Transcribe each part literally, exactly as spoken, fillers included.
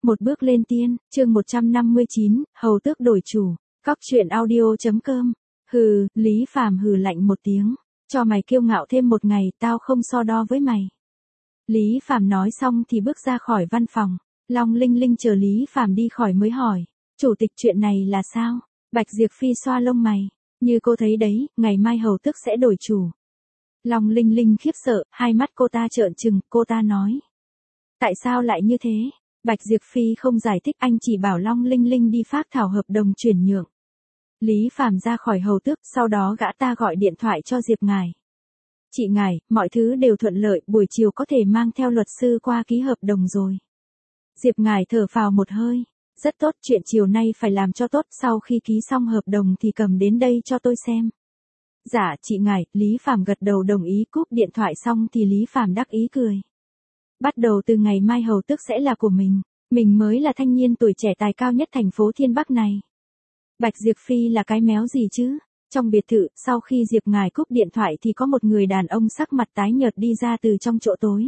Một bước lên tiên, chương một trăm năm mươi chín, hầu tước đổi chủ. Cóc truyện audio.com. Hừ, Lý Phàm hừ lạnh một tiếng. Cho mày kiêu ngạo thêm một ngày, tao không so đo với mày. Lý Phàm nói xong thì bước ra khỏi văn phòng. Long Linh Linh chờ Lý Phàm đi khỏi mới hỏi. Chủ tịch, chuyện này là sao? Bạch Diệp Phi xoa lông mày. Như cô thấy đấy, ngày mai hầu tước sẽ đổi chủ. Long Linh Linh khiếp sợ, hai mắt cô ta trợn trừng, cô ta nói. Tại sao lại như thế? Bạch Diệp Phi không giải thích, anh chỉ bảo Long Linh Linh đi phác thảo hợp đồng chuyển nhượng. Lý Phàm ra khỏi hầu tước, sau đó gã ta gọi điện thoại cho Diệp Ngải. Chị Ngải, mọi thứ đều thuận lợi, buổi chiều có thể mang theo luật sư qua ký hợp đồng rồi. Diệp Ngải thở phào một hơi. Rất tốt, chuyện chiều nay phải làm cho tốt, sau khi ký xong hợp đồng thì cầm đến đây cho tôi xem. Dạ, chị Ngải, Lý Phàm gật đầu đồng ý. Cúp điện thoại xong thì Lý Phàm đắc ý cười. Bắt đầu từ ngày mai hầu tước sẽ là của mình, mình mới là thanh niên tuổi trẻ tài cao nhất thành phố Thiên Bắc này. Bạch Diệp Phi là cái méo gì chứ? Trong biệt thự, sau khi Diệp Ngải cúp điện thoại thì có một người đàn ông sắc mặt tái nhợt đi ra từ trong chỗ tối.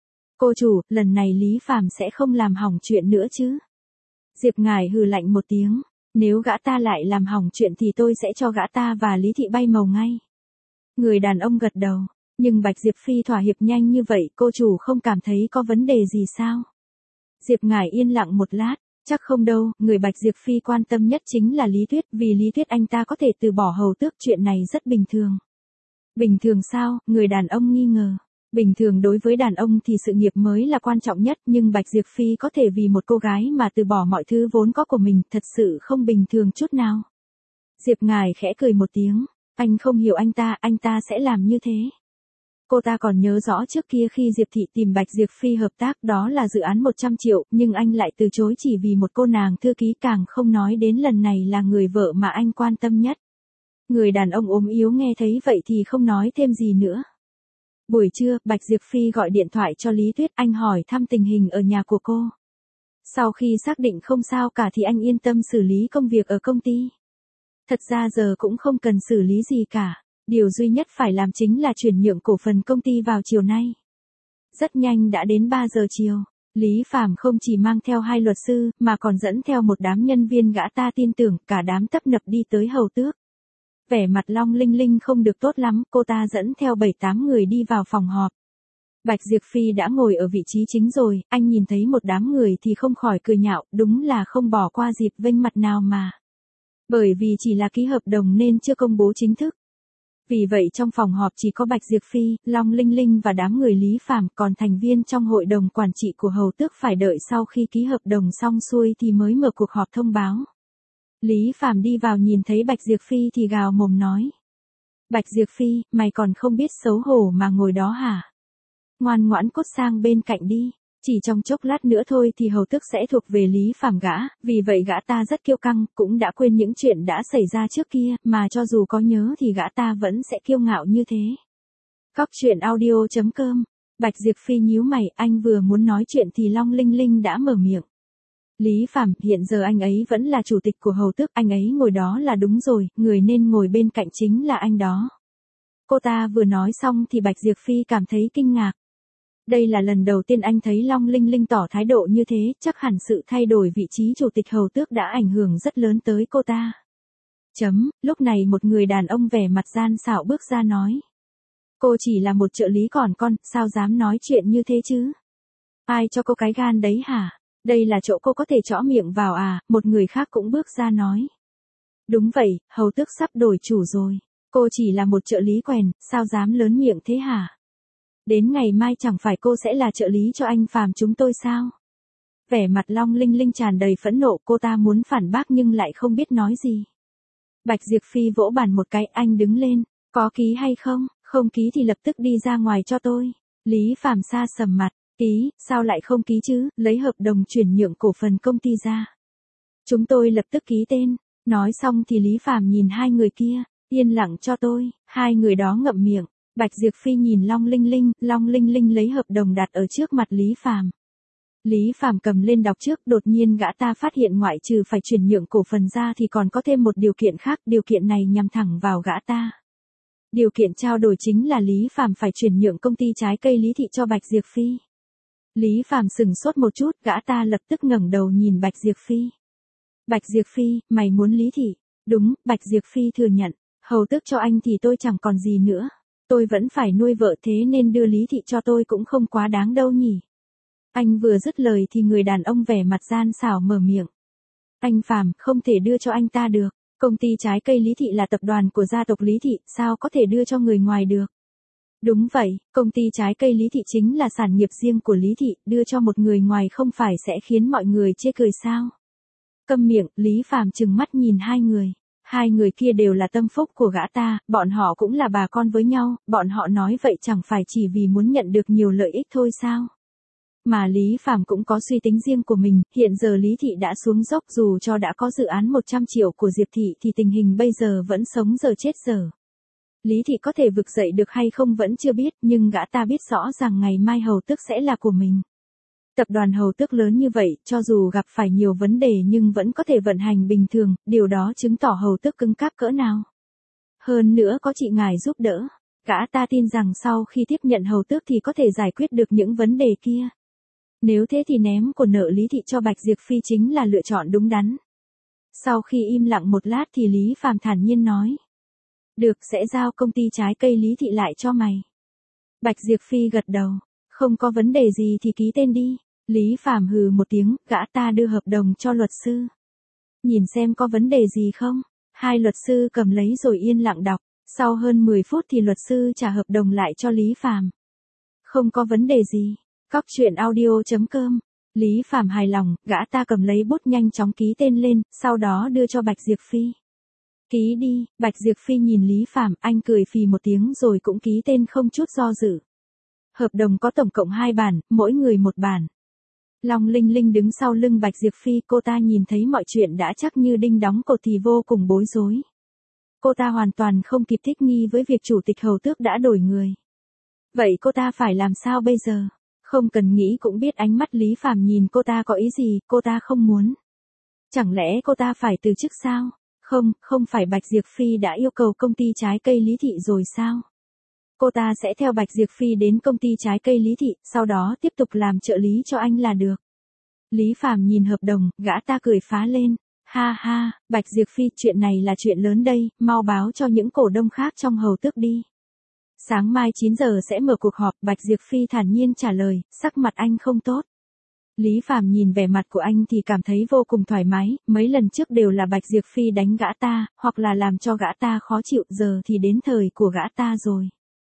Cô chủ, lần này Lý Phàm sẽ không làm hỏng chuyện nữa chứ? Diệp Ngải hừ lạnh một tiếng, nếu gã ta lại làm hỏng chuyện thì tôi sẽ cho gã ta và Lý Thị bay màu ngay. Người đàn ông gật đầu. Nhưng Bạch Diệp Phi thỏa hiệp nhanh như vậy, cô chủ không cảm thấy có vấn đề gì sao? Diệp Ngải yên lặng một lát, chắc không đâu, người Bạch Diệp Phi quan tâm nhất chính là Lý Tuyết, vì Lý Tuyết anh ta có thể từ bỏ hầu tước, chuyện này rất bình thường. Bình thường sao? Người đàn ông nghi ngờ. Bình thường đối với đàn ông thì sự nghiệp mới là quan trọng nhất, nhưng Bạch Diệp Phi có thể vì một cô gái mà từ bỏ mọi thứ vốn có của mình, thật sự không bình thường chút nào. Diệp Ngải khẽ cười một tiếng, anh không hiểu anh ta, anh ta sẽ làm như thế. Cô ta còn nhớ rõ trước kia khi Diệp Thị tìm Bạch Diệp Phi hợp tác, đó là dự án một trăm triệu, nhưng anh lại từ chối chỉ vì một cô nàng thư ký, càng không nói đến lần này là người vợ mà anh quan tâm nhất. Người đàn ông ốm yếu nghe thấy vậy thì không nói thêm gì nữa. Buổi trưa, Bạch Diệp Phi gọi điện thoại cho Lý Tuyết, anh hỏi thăm tình hình ở nhà của cô. Sau khi xác định không sao cả thì anh yên tâm xử lý công việc ở công ty. Thật ra giờ cũng không cần xử lý gì cả. Điều duy nhất phải làm chính là chuyển nhượng cổ phần công ty vào chiều nay. Rất nhanh đã đến ba giờ chiều, Lý Phàm không chỉ mang theo hai luật sư, mà còn dẫn theo một đám nhân viên gã ta tin tưởng, cả đám tấp nập đi tới hầu tước. Vẻ mặt Long Linh Linh không được tốt lắm, cô ta dẫn theo bảy tám người đi vào phòng họp. Bạch Diệp Phi đã ngồi ở vị trí chính rồi, anh nhìn thấy một đám người thì không khỏi cười nhạo, đúng là không bỏ qua dịp vênh mặt nào mà. Bởi vì chỉ là ký hợp đồng nên chưa công bố chính thức. Vì vậy trong phòng họp chỉ có Bạch Diệp Phi, Long Linh Linh và đám người Lý Phàm, còn thành viên trong hội đồng quản trị của hầu tước phải đợi sau khi ký hợp đồng xong xuôi thì mới mở cuộc họp thông báo. Lý Phàm đi vào nhìn thấy Bạch Diệp Phi thì gào mồm nói. Bạch Diệp Phi, mày còn không biết xấu hổ mà ngồi đó hả? Ngoan ngoãn cút sang bên cạnh đi. Chỉ trong chốc lát nữa thôi thì hầu tước sẽ thuộc về Lý Phàm gã, vì vậy gã ta rất kiêu căng, cũng đã quên những chuyện đã xảy ra trước kia, mà cho dù có nhớ thì gã ta vẫn sẽ kiêu ngạo như thế. Cóc truyện audio.com. Bạch Diệp Phi nhíu mày, anh vừa muốn nói chuyện thì Long Linh Linh đã mở miệng. Lý Phàm, hiện giờ anh ấy vẫn là chủ tịch của hầu tước, anh ấy ngồi đó là đúng rồi, người nên ngồi bên cạnh chính là anh đó. Cô ta vừa nói xong thì Bạch Diệp Phi cảm thấy kinh ngạc. Đây là lần đầu tiên anh thấy Long Linh Linh tỏ thái độ như thế, chắc hẳn sự thay đổi vị trí chủ tịch hầu tước đã ảnh hưởng rất lớn tới cô ta. Chấm, lúc này một người đàn ông vẻ mặt gian xảo bước ra nói. Cô chỉ là một trợ lý còn con, sao dám nói chuyện như thế chứ? Ai cho cô cái gan đấy hả? Đây là chỗ cô có thể chõ miệng vào à? Một người khác cũng bước ra nói. Đúng vậy, hầu tước sắp đổi chủ rồi. Cô chỉ là một trợ lý quèn, sao dám lớn miệng thế hả? Đến ngày mai chẳng phải cô sẽ là trợ lý cho anh Phàm chúng tôi sao? Vẻ mặt Long Linh Linh tràn đầy phẫn nộ, cô ta muốn phản bác nhưng lại không biết nói gì. Bạch Diệp Phi vỗ bàn một cái, anh đứng lên, có ký hay không? Không ký thì lập tức đi ra ngoài cho tôi. Lý Phàm sa sầm mặt, ký, sao lại không ký chứ, lấy hợp đồng chuyển nhượng cổ phần công ty ra. Chúng tôi lập tức ký tên. Nói xong thì Lý Phàm nhìn hai người kia, yên lặng cho tôi, hai người đó ngậm miệng. Bạch Diệp Phi nhìn Long Linh Linh, Long Linh Linh lấy hợp đồng đặt ở trước mặt Lý Phàm. Lý Phàm cầm lên đọc trước, đột nhiên gã ta phát hiện ngoại trừ phải chuyển nhượng cổ phần ra thì còn có thêm một điều kiện khác, điều kiện này nhằm thẳng vào gã ta. Điều kiện trao đổi chính là Lý Phàm phải chuyển nhượng công ty trái cây Lý Thị cho Bạch Diệp Phi. Lý Phàm sừng sốt một chút, gã ta lập tức ngẩng đầu nhìn Bạch Diệp Phi. Bạch Diệp Phi, mày muốn Lý thị? Đúng, Bạch Diệp Phi thừa nhận, hầu tước cho anh thì tôi chẳng còn gì nữa. Tôi vẫn phải nuôi vợ thế nên đưa Lý thị cho tôi cũng không quá đáng đâu nhỉ. Anh vừa dứt lời thì người đàn ông vẻ mặt gian xảo mở miệng. Anh Phàm, không thể đưa cho anh ta được. Công ty trái cây Lý thị là tập đoàn của gia tộc Lý thị, sao có thể đưa cho người ngoài được? Đúng vậy, công ty trái cây Lý thị chính là sản nghiệp riêng của Lý thị, đưa cho một người ngoài không phải sẽ khiến mọi người chê cười sao? Câm miệng, Lý Phàm trừng mắt nhìn hai người. Hai người kia đều là tâm phúc của gã ta, bọn họ cũng là bà con với nhau, bọn họ nói vậy chẳng phải chỉ vì muốn nhận được nhiều lợi ích thôi sao? Mà Lý Phàm cũng có suy tính riêng của mình, hiện giờ Lý thị đã xuống dốc, dù cho đã có dự án một trăm triệu của Diệp thị thì tình hình bây giờ vẫn sống giờ chết giờ. Lý thị có thể vực dậy được hay không vẫn chưa biết, nhưng gã ta biết rõ rằng ngày mai hầu tước sẽ là của mình. Tập đoàn hầu tước lớn như vậy, cho dù gặp phải nhiều vấn đề nhưng vẫn có thể vận hành bình thường, điều đó chứng tỏ hầu tước cứng cáp cỡ nào. Hơn nữa có chị ngài giúp đỡ, gã ta tin rằng sau khi tiếp nhận hầu tước thì có thể giải quyết được những vấn đề kia. Nếu thế thì ném của nợ Lý thị cho Bạch Diệp Phi chính là lựa chọn đúng đắn. Sau khi im lặng một lát thì Lý Phàm thản nhiên nói. Được, sẽ giao công ty trái cây Lý thị lại cho mày. Bạch Diệp Phi gật đầu. Không có vấn đề gì thì ký tên đi. Lý Phàm hừ một tiếng, gã ta đưa hợp đồng cho luật sư. Nhìn xem có vấn đề gì không. Hai luật sư cầm lấy rồi yên lặng đọc. Sau hơn mười phút thì luật sư trả hợp đồng lại cho Lý Phàm. Không có vấn đề gì. Cóc truyện audio chấm com. Lý Phàm hài lòng, gã ta cầm lấy bút nhanh chóng ký tên lên, sau đó đưa cho Bạch Diệp Phi. Ký đi. Bạch Diệp Phi nhìn Lý Phàm, anh cười phì một tiếng rồi cũng ký tên không chút do dự. Hợp đồng có tổng cộng hai bản, mỗi người một bản. Long Linh Linh đứng sau lưng Bạch Diệp Phi, cô ta nhìn thấy mọi chuyện đã chắc như đinh đóng cột thì vô cùng bối rối. Cô ta hoàn toàn không kịp thích nghi với việc chủ tịch hầu tước đã đổi người. Vậy cô ta phải làm sao bây giờ? Không cần nghĩ cũng biết ánh mắt Lý Phàm nhìn cô ta có ý gì, cô ta không muốn. Chẳng lẽ cô ta phải từ chức sao? Không, không phải Bạch Diệp Phi đã yêu cầu công ty trái cây Lý thị rồi sao? Cô ta sẽ theo Bạch Diệp Phi đến công ty trái cây Lý thị, sau đó tiếp tục làm trợ lý cho anh là được. Lý Phàm nhìn hợp đồng, gã ta cười phá lên. Ha ha, Bạch Diệp Phi, chuyện này là chuyện lớn đây, mau báo cho những cổ đông khác trong hầu tước đi. Sáng mai chín giờ sẽ mở cuộc họp, Bạch Diệp Phi thản nhiên trả lời, sắc mặt anh không tốt. Lý Phàm nhìn vẻ mặt của anh thì cảm thấy vô cùng thoải mái, mấy lần trước đều là Bạch Diệp Phi đánh gã ta, hoặc là làm cho gã ta khó chịu, giờ thì đến thời của gã ta rồi.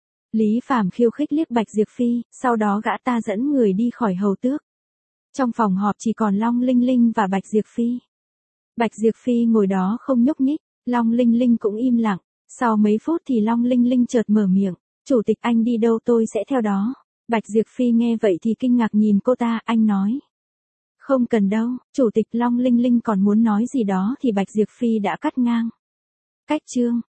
Lý Phàm khiêu khích liếc Bạch Diệp Phi, sau đó gã ta dẫn người đi khỏi hầu tước. Trong phòng họp chỉ còn Long Linh Linh và Bạch Diệp Phi. Bạch Diệp Phi ngồi đó không nhúc nhích, Long Linh Linh cũng im lặng. Sau mấy phút thì Long Linh Linh chợt mở miệng, chủ tịch anh đi đâu tôi sẽ theo đó. Bạch Diệp Phi nghe vậy thì kinh ngạc nhìn cô ta, anh nói. Không cần đâu, chủ tịch. Long Linh Linh còn muốn nói gì đó thì Bạch Diệp Phi đã cắt ngang. Cách chương.